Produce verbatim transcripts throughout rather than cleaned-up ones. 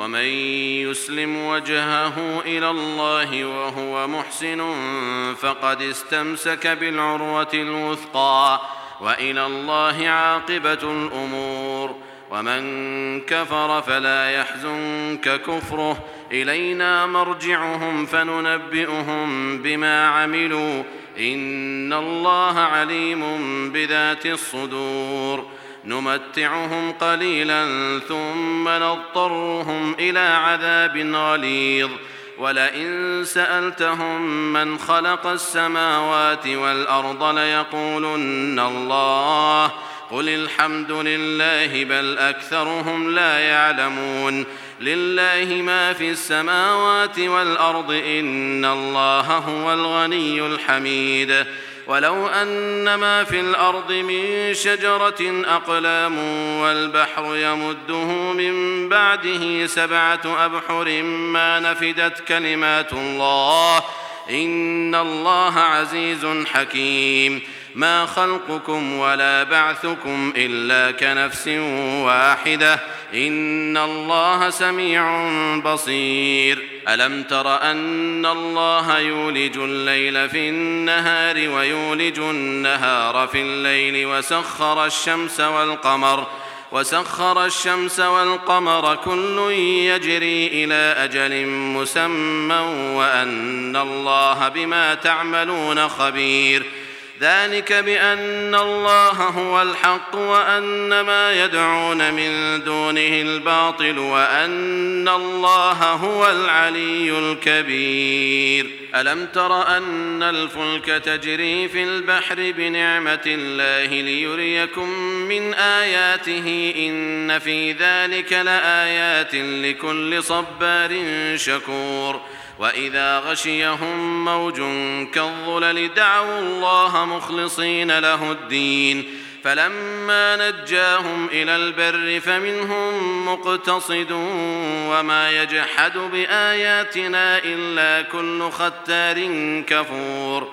ومن يسلم وجهه إلى الله وهو محسن فقد استمسك بالعروة الوثقى وإلى الله عاقبة الأمور. ومن كفر فلا يحزنك كفره إلينا مرجعهم فننبئهم بما عملوا إن الله عليم بذات الصدور. نمتعهم قليلا ثم نضطرهم إلى عذاب غليظ. ولئن سألتهم من خلق السماوات والأرض ليقولن الله قل الحمد لله بل أكثرهم لا يعلمون. لله ما في السماوات والأرض إن الله هو الغني الحميد. ولو أن ما في الأرض من شجرة أقلام والبحر يمده من بعده سبعة أبحر ما نفدت كلمات الله إن الله عزيز حكيم. ما خلقكم ولا بعثكم إلا كنفس واحدة إن الله سميع بصير. ألم تر أن الله يولج الليل في النهار ويولج النهار في الليل وسخر الشمس والقمر وسخر الشمس والقمر كل يجري إلى أجل مسمى وأن الله بما تعملون خبير. ذلك بأن الله هو الحق وأن ما يدعون من دونه الباطل وأن الله هو العلي الكبير. ألم تر أن الفلك تجري في البحر بنعمة الله ليريكم من آياته إن في ذلك لآيات لكل صبار شكور. وإذا غشيهم موج كالظلل دعوا الله مخلصين له الدين فلما نجاهم إلى البر فمنهم مقتصد وما يجحد بآياتنا إلا كل ختار كفور.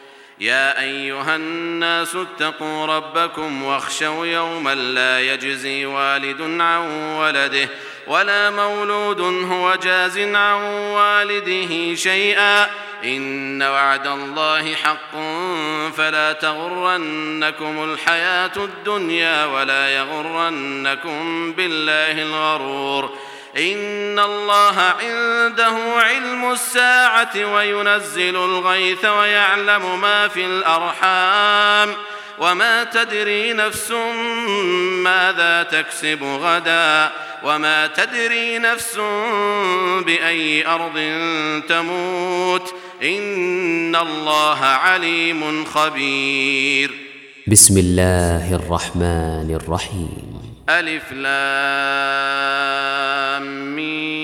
يا أيها الناس اتقوا ربكم واخشوا يوما لا يجزي والد عن ولده ولا مولود هو جاز عن والده شيئا إن وعد الله حق فلا تغرنكم الحياة الدنيا ولا يغرنكم بالله الغرور. إن الله عنده علم الساعة وينزل الغيث ويعلم ما في الأرحام وما تدري نفس ماذا تكسب غدا وما تدري نفس بأي أرض تموت إن الله عليم خبير. بسم الله الرحمن الرحيم. ألف لام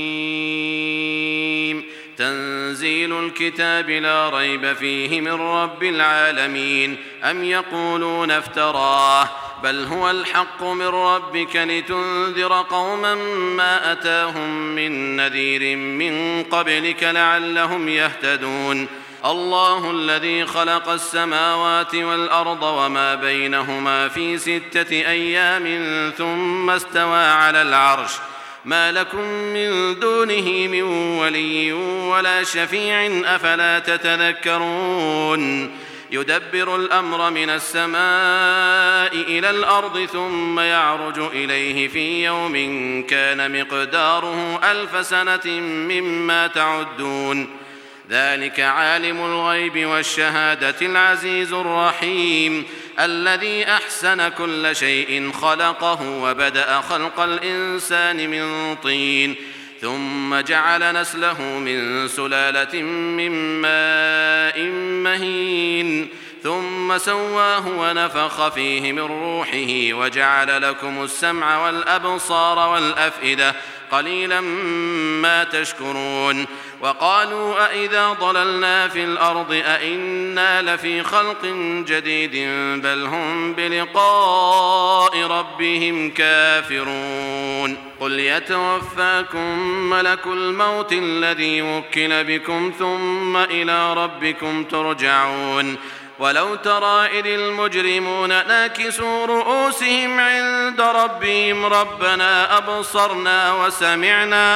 ميم. تنزيل الكتاب لا ريب فيه من رب العالمين. أم يقولون افتراه بل هو الحق من ربك لتنذر قوما ما أتاهم من نذير من قبلك لعلهم يهتدون. الله الذي خلق السماوات والأرض وما بينهما في ستة أيام ثم استوى على العرش ما لكم من دونه من ولي ولا شفيع أفلا تتذكرون. يدبر الأمر من السماء إلى الأرض ثم يعرج إليه في يوم كان مقداره ألف سنة مما تعدون. ذلك عالم الغيب والشهادة العزيز الرحيم الذي أحسن كل شيء خلقه وبدأ خلق الإنسان من طين ثم جعل نسله من سلالة من ماء مهين ثم سواه ونفخ فيه من روحه وجعل لكم السمع والأبصار والأفئدة قليلا ما تشكرون. وقالوا أئذا ضللنا في الأرض أئنا لفي خلق جديد بل هم بلقاء ربهم كافرون. قل يتوفاكم ملك الموت الذي وكل بكم ثم إلى ربكم ترجعون. ولو ترى إذ المجرمون ناكسوا رؤوسهم عند ربهم ربنا أبصرنا وسمعنا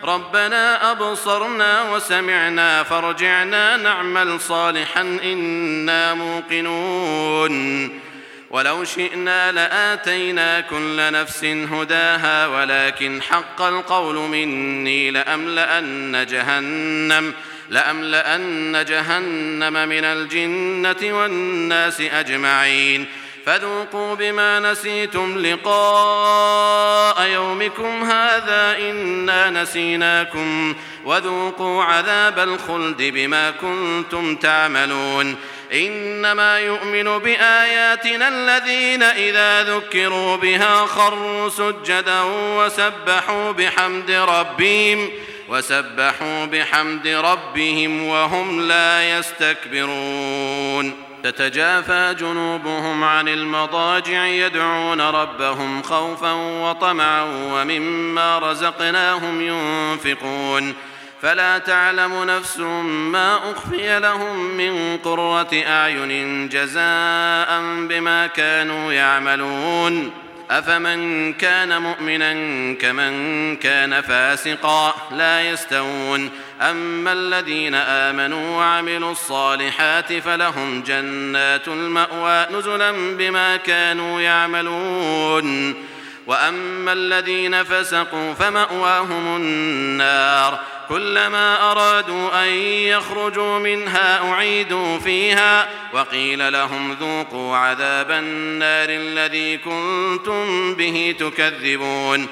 ربنا أبصرنا وسمعنا فارجعنا نعمل صالحا إنا موقنون ولو شئنا لآتينا كل نفس هداها ولكن حق القول مني لأملأن جهنم لأملأن جهنم من الجنة والناس أجمعين فذوقوا بما نسيتم لقاء يومكم هذا إنا نسيناكم وذوقوا عذاب الخلد بما كنتم تعملون إنما يؤمن بآياتنا الذين إذا ذكروا بها خروا سجدا وسبحوا بحمد ربهم وسبحوا بحمد ربهم وهم لا يستكبرون تتجافى جنوبهم عن المضاجع يدعون ربهم خوفا وطمعا ومما رزقناهم ينفقون فلا تعلم نفس ما أخفي لهم من قرة أعين جزاء بما كانوا يعملون أفمن كان مؤمنا كمن كان فاسقا لا يستوون أما الذين آمنوا وعملوا الصالحات فلهم جنات المأوى نزلا بما كانوا يعملون وأما الذين فسقوا فمأواهم النار كلما أرادوا أن يخرجوا منها أعيدوا فيها وقيل لهم ذوقوا عذاب النار الذي كنتم به تكذبون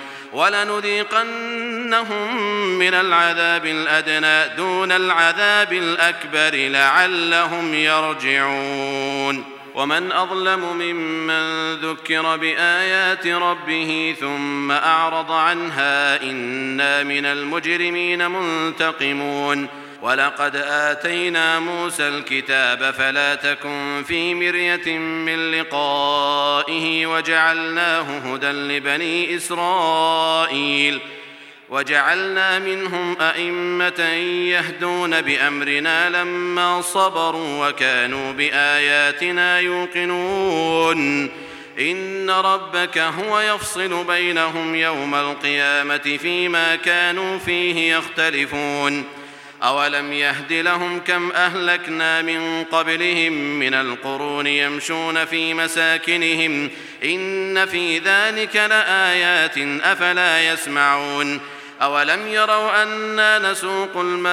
ولنذيقنهم من العذاب الأدنى دون العذاب الأكبر لعلهم يرجعون ومن أظلم ممن ذكر بآيات ربه ثم أعرض عنها إنا من المجرمين منتقمون ولقد آتينا موسى الكتاب فلا تكن في مرية من لقائه وجعلناه هدى لبني إسرائيل وجعلنا منهم أئمة يهدون بأمرنا لما صبروا وكانوا بآياتنا يوقنون إن ربك هو يفصل بينهم يوم القيامة فيما كانوا فيه يختلفون أولم يهد لهم كم أهلكنا من قبلهم من القرون يمشون في مساكنهم إن في ذلك لآيات أفلا يسمعون أولم يروا أنا نسوق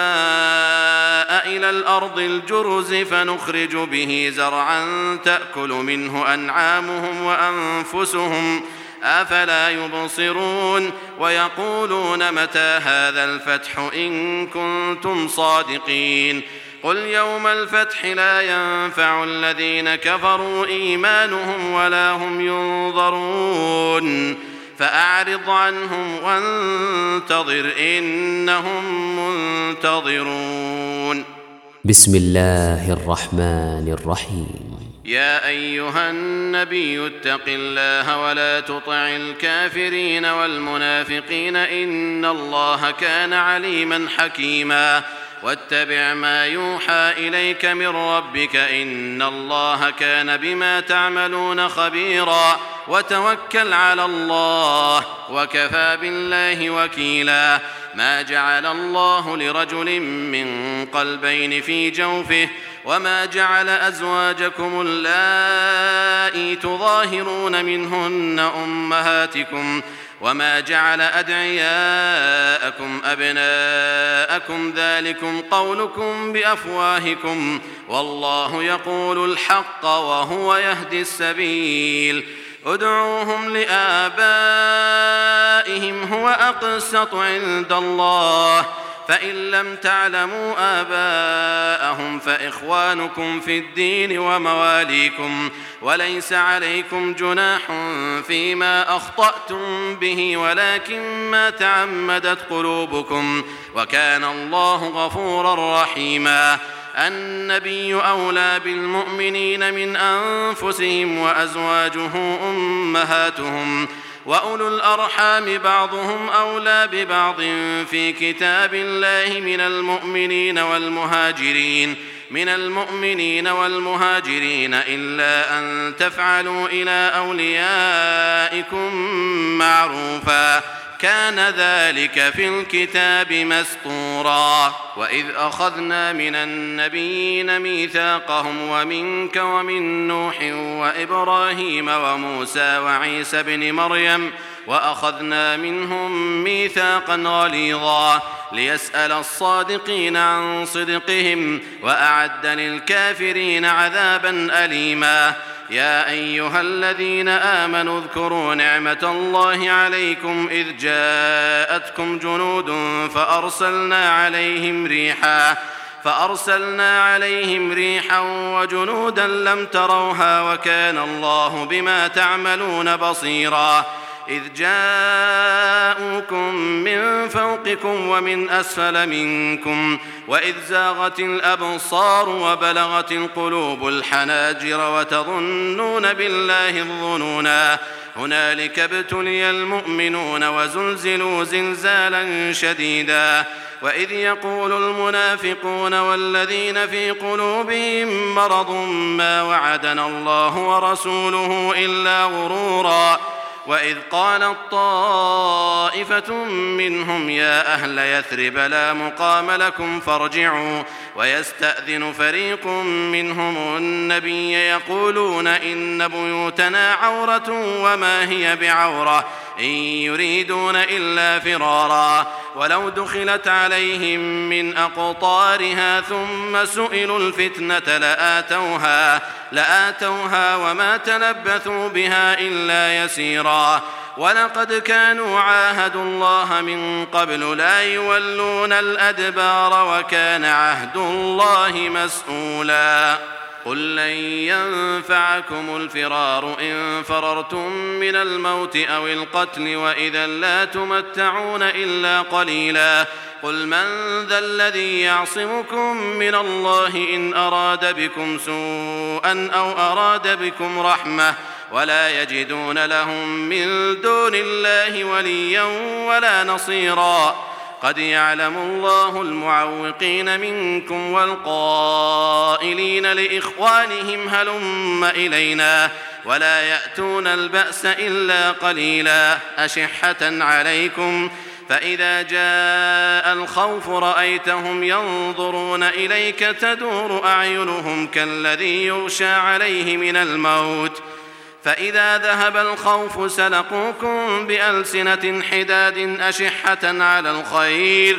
الماء إلى الأرض الجرز فنخرج به زرعا تأكل منه أنعامهم وأنفسهم أفلا يبصرون ويقولون متى هذا الفتح إن كنتم صادقين قل يوم الفتح لا ينفع الذين كفروا إيمانهم ولا هم ينظرون فأعرض عنهم وانتظر إنهم منتظرون بسم الله الرحمن الرحيم يا أيها النبي اتق الله ولا تطع الكافرين والمنافقين إن الله كان عليما حكيما واتبع ما يوحى إليك من ربك إن الله كان بما تعملون خبيرا وتوكل على الله وكفى بالله وكيلا ما جعل الله لرجل من قلبين في جوفه وما جعل أزواجكم اللائي تظاهرون منهن أمهاتكم وما جعل أدعياءكم أبناءكم ذلكم قولكم بأفواهكم والله يقول الحق وهو يهدي السبيل ادعوهم لآبائهم هو أقسط عند الله فإن لم تعلموا آباءهم فإخوانكم في الدين ومواليكم وليس عليكم جناح فيما أخطأتم به ولكن ما تعمدت قلوبكم وكان الله غفورا رحيما النبي أولى بالمؤمنين من أنفسهم وأزواجه أمهاتهم وأولو الأرحام بعضهم أولى ببعض في كتاب الله من المؤمنين والمهاجرين من المؤمنين والمهاجرين إلا أن تفعلوا إلى أوليائكم معروفا كان ذلك في الكتاب مسطورا. وإذ أخذنا من النبيين ميثاقهم ومنك ومن نوح وإبراهيم وموسى وعيسى بن مريم وأخذنا منهم ميثاقا غليظا ليسأل الصادقين عن صدقهم وأعد للكافرين عذابا أليما. يا أيها الذين آمنوا اذكروا نعمة الله عليكم إذ جاءتكم جنود فأرسلنا عليهم ريحا فأرسلنا عليهم ريحا وجنودا لم تروها وكان الله بما تعملون بصيرا. إذ جاءوكم من فوقكم ومن أسفل منكم وإذ زاغت الأبصار وبلغت القلوب الحناجر وتظنون بالله الظنونا هنالك ابتلي المؤمنون وزلزلوا زلزالا شديدا. وإذ يقول المنافقون والذين في قلوبهم مرض ما وعدنا الله ورسوله إلا غرورا. وإذ قالت طائفة منهم يا أهل يثرب لا مقام لكم فارجعوا ويستأذن فريق منهم النبي يقولون إن بيوتنا عورة وما هي بعورة إن يريدون إلا فرارا. ولو دخلت عليهم من أقطارها ثم سئلوا الفتنة لآتوها, لآتوها وما تلبثوا بها إلا يسيرا. ولقد كانوا عاهدوا الله من قبل لا يولون الأدبار وكان عهد الله مسؤولا. قل لن ينفعكم الفرار إن فررتم من الموت أو القتل وإذا لا تمتعون إلا قليلا. قل من ذا الذي يعصمكم من الله إن أراد بكم سوءا أو أراد بكم رحمة ولا يجدون لهم من دون الله وليا ولا نصيرا. قد يعلم الله المعوقين منكم والقائلين لإخوانهم هلم إلينا ولا يأتون البأس إلا قليلا أشحة عليكم فإذا جاء الخوف رأيتهم ينظرون إليك تدور أعينهم كالذي يغشى عليه من الموت فإذا ذهب الخوف سلقوكم بألسنة حداد أشحة على الخير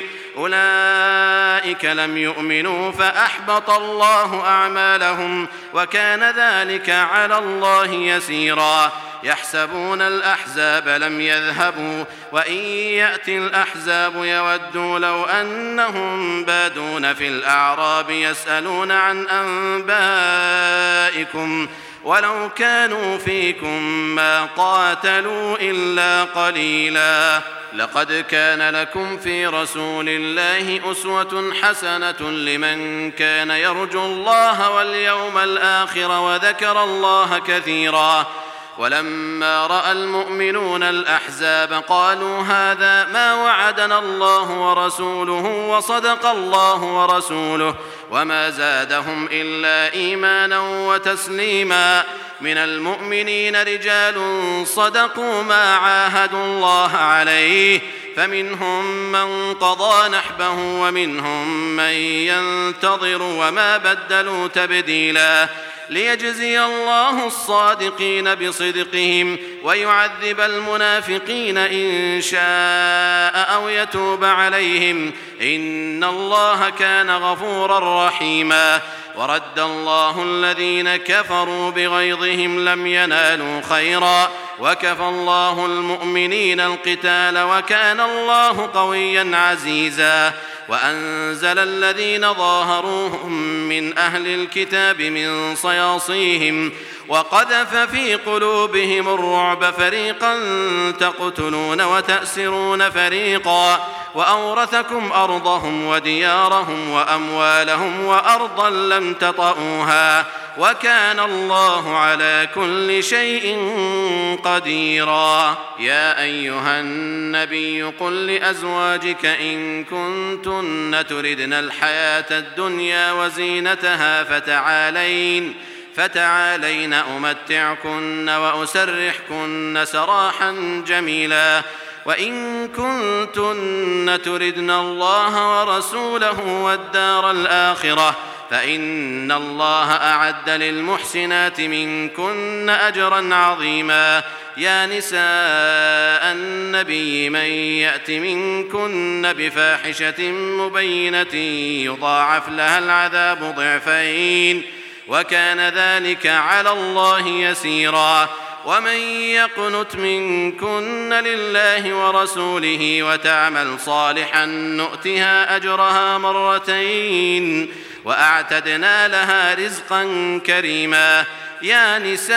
أولئك لم يؤمنوا فأحبط الله أعمالهم وكان ذلك على الله يسيرا. يحسبون الأحزاب لم يذهبوا وإن يأتي الأحزاب يودوا لو أنهم بادون في الأعراب يسألون عن أنبائكم ولو كانوا فيكم ما قاتلوا إلا قليلا. لقد كان لكم في رسول الله أسوة حسنة لمن كان يرجو الله واليوم الآخر وذكر الله كثيرا. ولما رأى المؤمنون الأحزاب قالوا هذا ما وعدنا الله ورسوله وصدق الله ورسوله وما زادهم إلا إيمانا وتسليما. من المؤمنين رجال صدقوا ما عاهدوا الله عليه فمنهم من قضى نحبه ومنهم من ينتظر وما بدلوا تبديلا. ليجزي الله الصادقين بصدقهم ويعذب المنافقين إن شاء أو يتوب عليهم إن الله كان غفورا رحيما. ورد الله الذين كفروا بغيظهم لم ينالوا خيرا وكفى الله المؤمنين القتال وكان الله قويا عزيزا. وأنزل الذين ظاهروهم من أهل الكتاب من صياصيهم وقذف في قلوبهم الرعب فريقا تقتلون وتأسرون فريقا وأورثكم أرضهم وديارهم وأموالهم وأرضا لم تطئوها وكان الله على كل شيء قديرا. يا أيها النبي قل لأزواجك إن كنتن تردن الحياة الدنيا وزينتها فتعالين فتعالين أمتعكن وأسرحكن سراحا جميلا وإن كنتن تردن الله ورسوله والدار الآخرة فإن الله أعد للمحسنات منكن أجرا عظيما. يا نساء النبي من يأت منكن بفاحشة مبينة يضاعف لها العذاب ضعفين وكان ذلك على الله يسيرا. ومن يقنت منكن لله ورسوله وتعمل صالحا نؤتها أجرها مرتين وأعتدنا لها رزقا كريما. يا نساء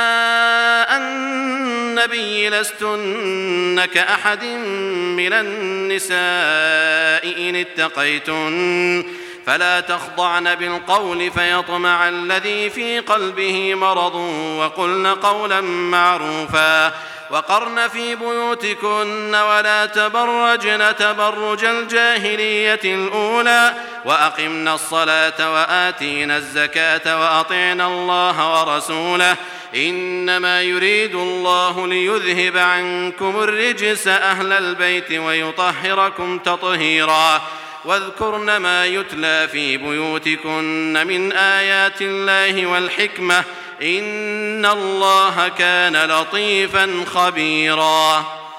النبي لستن كأحد من النساء إن اتقيتن فلا تخضعن بالقول فيطمع الذي في قلبه مرض وقلن قولا معروفا وقرن في بيوتكن ولا تبرجن تبرج الجاهلية الأولى وأقمن الصلاة وآتينا الزكاة وأطعنا الله ورسوله إنما يريد الله ليذهب عنكم الرجس أهل البيت ويطهركم تطهيرا. واذكرن ما يتلى في بيوتكن من آيات الله والحكمة إن الله كان لطيفا خبيرا.